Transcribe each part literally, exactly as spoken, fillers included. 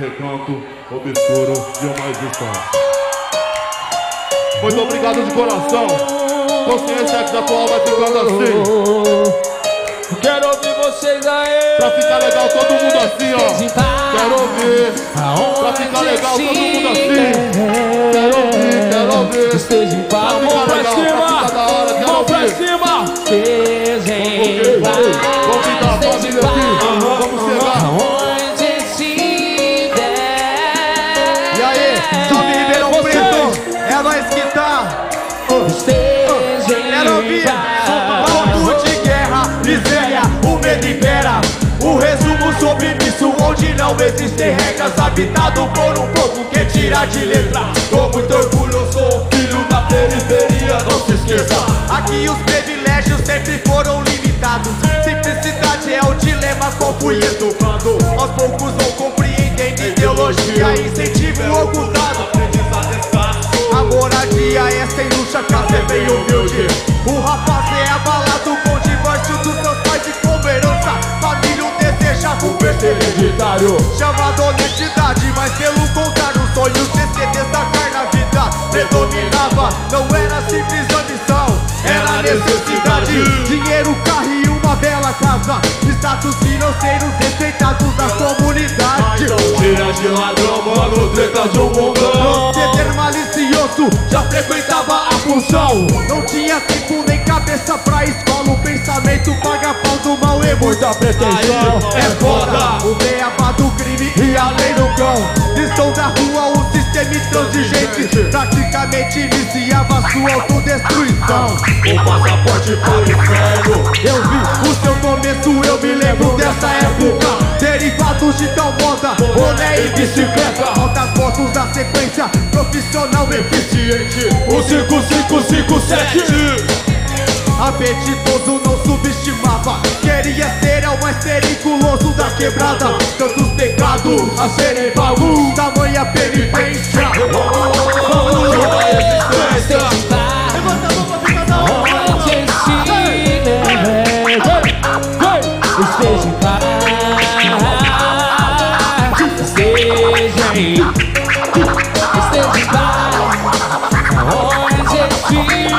recanto obscuro de um mais distante. Muito obrigado de coração. Consciência que atual vai ficando assim. Quero ouvir vocês aí. Pra ficar legal todo mundo assim, ó. Quero ouvir. Pra ficar legal todo mundo assim. Quero ouvir, quero ouvir. Esteja em paz. Mão pra cima. Mão pra cima. Esteja em paz. Vamos ficar a família aqui. Vamos chegar. Onde estiver. E aí, Jovem Ribeirão Preto. É nós que tá. Esteja em Quero ouvir. paz. Ponto de guerra, miséria, o medo impera. O resumo sobre isso, onde não existem regras. Habitado por um povo que tira de letra. Com muito orgulho, eu sou filho da periferia, não se esqueça. Aqui os privilégios sempre foram limitados. Simplicidade é o dilema, qual fui educando. Aos poucos vão compreendendo ideologia, incentivo ocultado. A moradia é sem luxa, casa é bem humilde. O rapaz é abalado com o divórcio dos seus pais e como herança. Família o deseja por ser hereditário, chamado honestidade, mas pelo contrário, o sonho de se destacar na vida predominava. Não era simples ambição, era necessidade. Dinheiro, carro e uma bela casa, status financeiros respeitados da comunidade. Tira de ladrão, mano, treta de um mundão. Proceder malicioso, já frequentava a função. Não tinha tempo nem cabeça pra escola. O pensamento paga pau do mal e muita pretensão. É foda, o beabá do crime e a lei no cão. Estão na rua, o sistema intransigente praticamente iniciava sua autodestruição. O passaporte pro inferno. Eu vi o seu começo, eu me lembro dessa época. Derivados de tal moda, boné e bicicleta. Altas fotos da sequência, profissional eficiente. O cinco cinco cinco sete. Apetitoso não subestimava. Queria ser o mais periculoso da quebrada. Tantos pecados a serem pagos, tamanha penitência. Vamos jogar resistência. Levanta a mão pra ficar da hora. Esteja em paz. Esteja em Esteja em paz. Onde estiver.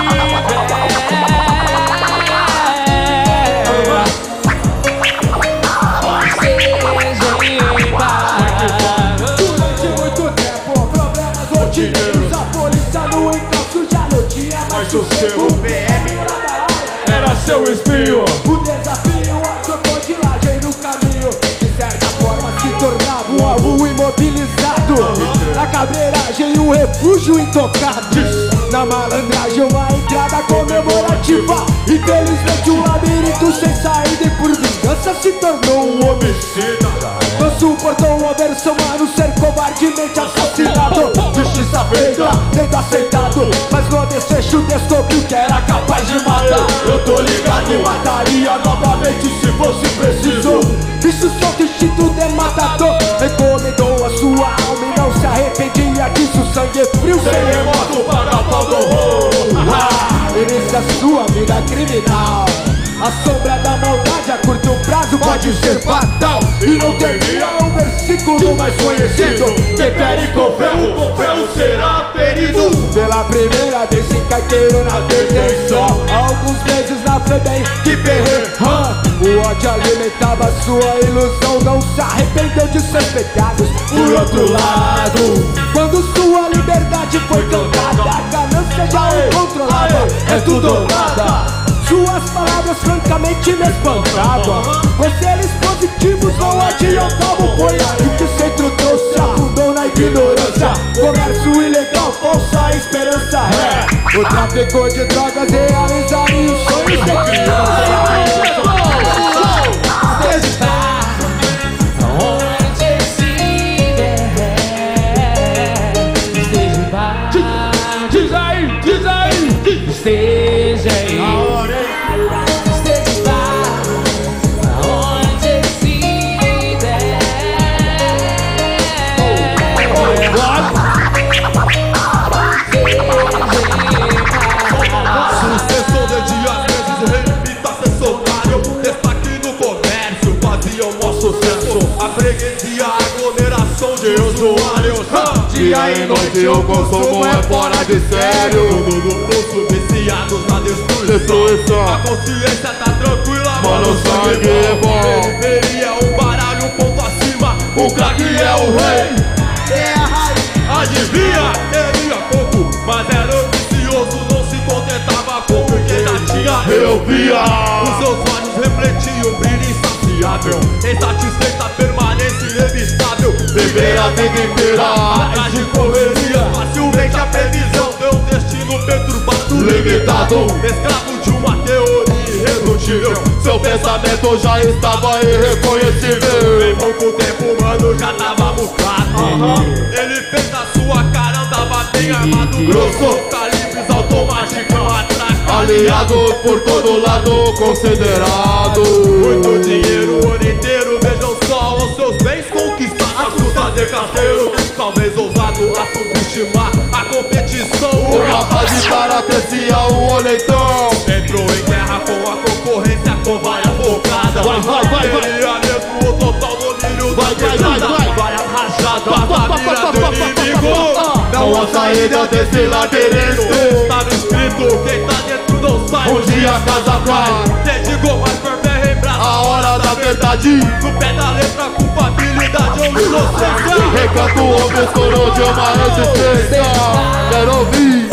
Sossego, O P M era seu espinho. o desafio, a crocodilagem no caminho. De certa forma se tornava um alvo imobilizado. Na cabreiragem um refúgio intocado. Na malandragem uma entrada comemorativa. Infelizmente um labirinto sem saída e por vingança se tornou um homicida. Não suportou uma versão humano ser covardemente assassinado. Justiça feita, sendo aceitado, mas no desfecho descobriu que era capaz de matar. Eu tô ligado E mataria novamente se fosse preciso. Isso solto instinto de matador. Recomendou a sua alma e não se arrependia disso. Sangue frio sem remorso para pau do horror. Inicia sua vida criminal. A sombra da maldade a curto prazo pode ser fatal. E não termina o versículo mais conhecido. Tempere com ferro, com ferro será ferido. Pela primeira vez sem carteiro na detenção. Alguns meses na FEBEM que perrerram. O ódio alimentava sua ilusão. Não se arrependeu de seus pecados. Por outro lado, quando sua liberdade foi cantada, a ganância já o controlava. É tudo ou nada. Suas palavras francamente me espantavam. Conselhos positivos não adiantavam. Foi aí que o centro trouxe, afundou na ignorância. Comércio ilegal, falsa esperança é. O tráfico de drogas realizaria os sonhos de criança. Diz aí, diz aí. Esteja aí. Esteja em paz. Onde estiver. Sucessor de dias, vezes o repita acessório. Destaque no comércio, fazia um maior sucesso. A freguesia, aglomeração de de usuários. Dia e noite o consumo é fora de sério. Tudo no pulso, viciados na destruição. Destruição. A consciência tá tranquila, Mano, o sangue é bom. Periferia, um baralho, um ponto acima. O craque é o rei. É a raiz. Adivinha, queria pouco, mas era ambicioso, não se contentava com o que já tinha. Eu via. Os seus olhos refletiam brilho insaciável. Insatisfeita, permanência inevitável. Viver a vida inteira atrás de correria, facilmente a previsão deu um destino perturbado, limitado, escravo de uma teoria irredutível. Seu pensamento já estava irreconhecível. Em pouco tempo, mano, já tava buscado. Uhum. Ele fez a sua cara, andava bem armado, grosso, calibres automáticos, atraca. Aliados por todo lado, considerado. Muito dinheiro o ano inteiro, vejam só os seus bens conquistados. A custa de carteiro, talvez ousado a subestimar a competição. O rapaz de karatecia, o oleitão, entrou em guerra com a concorrência, com várias bocadas. Vai, vai, vai, vai. Queria mesmo o total domínio Vai, da vai, vai, vai. várias rajadas, a mira do inimigo. Não há saída desse labirinto. Estava escrito, quem tá dentro não sai. Um dia a casa cai. Desligou, mas por bem lembrado. A hora da verdade. No pé da letra, culpabilidade ou inocência. Recanto obscuro de uma resistência. Quero ouvir.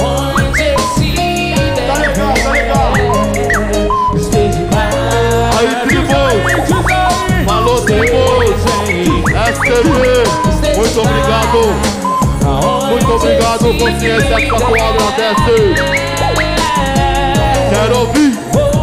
Tá legal, tá legal. Aí, tribos. Falou, tribos. S T V. Muito obrigado. Muito obrigado, consciência que atual agradece. Quero ouvir.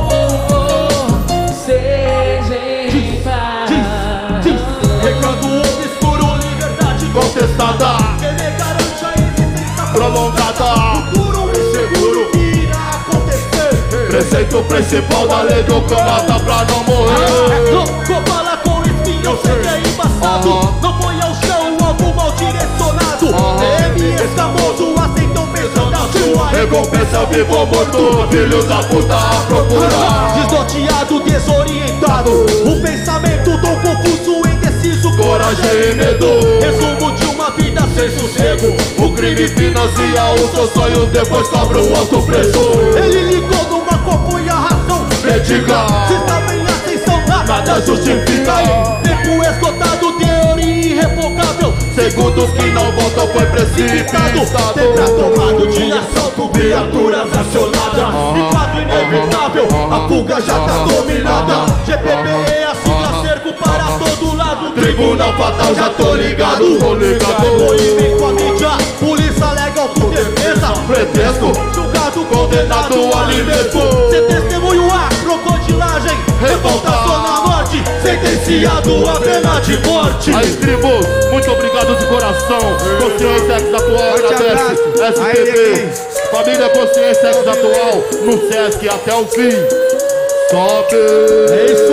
Recanto obscuro, liberdade Contestada, ele garante a existência prolongada. futuro inseguro que irá acontecer. Preceito principal da lei do camada pra não morrer. Não bala com espinho, sei que é embaçado. Uhum. Não põe ao chão algo mal direcionado. Uhum. M escamoso, aceitam pensando a sua Recompensa vivo ou morto, filho da puta a procurar. Desnorteado, desorientado, o pensamento tão confuso, indeciso, Coragem e medo. Resumo de uma vida sem sossego. O crime financia os seus sonhos, depois cobra um alto preço. Ele ligou numa copa e a razão Critica. se estava em ascensão, nada, Nada justifica. Tempo esgotado, teoria irrevogável. Segundos que não voltam, foi precipitado. Sempre tomado de assalto, criaturas acionadas. E quadro inevitável, a fuga já tá dominada. G P B é a sigla, cerco para todo lado. Tribunal fatal, já tô ligado, tô ligado. Movimento a mídia, polícia legal com defesa. Pretexto, Julgado, condenado ali mesmo. Cê testemunho a crocodilagem. Revolta Zona Norte, sentenciado a pena de morte. Aí, tribos, muito obrigado de coração. Consciência X Atual agradece. S T V, família Consciência X Atual, no Sesc até o fim. Sobe. É isso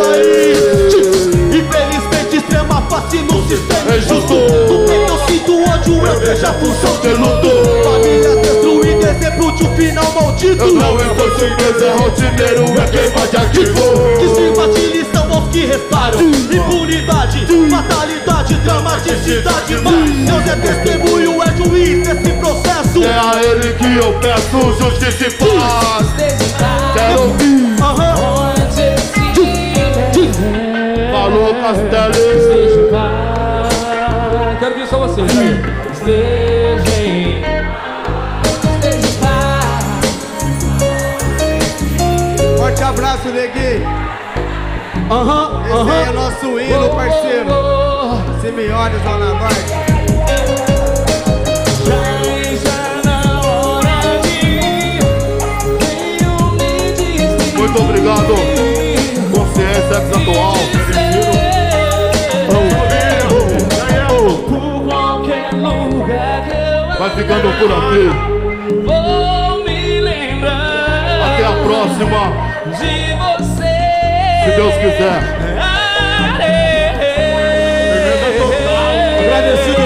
aí. Infelizmente, extrema face no sistema É justo. No peito eu sinto ódio, eu vejo a função de luto. Família destruída, exemplo de um final maldito. Eu não estou surpresa, é rotineiro, é quem vai de arquivo. Que sirva de lição aos que restaram. Impunidade, fatalidade, dramaticidade. Mas Deus é testemunho, é juiz nesse processo. É a ele que eu peço justiça e paz. Quero ouvir. Aham. Falou, Castelli. Quero ver só vocês aí. Esteja em. Esteja em paz. Forte abraço, neguinho. Aham, Esse aí é aham. nosso hino, parceiro. Simeone, Zona Norte. Muito obrigado. Consciência X Atual. Vai ficando por aqui. Vou me lembrar. Até a próxima. De você. Se Deus quiser. Agradecido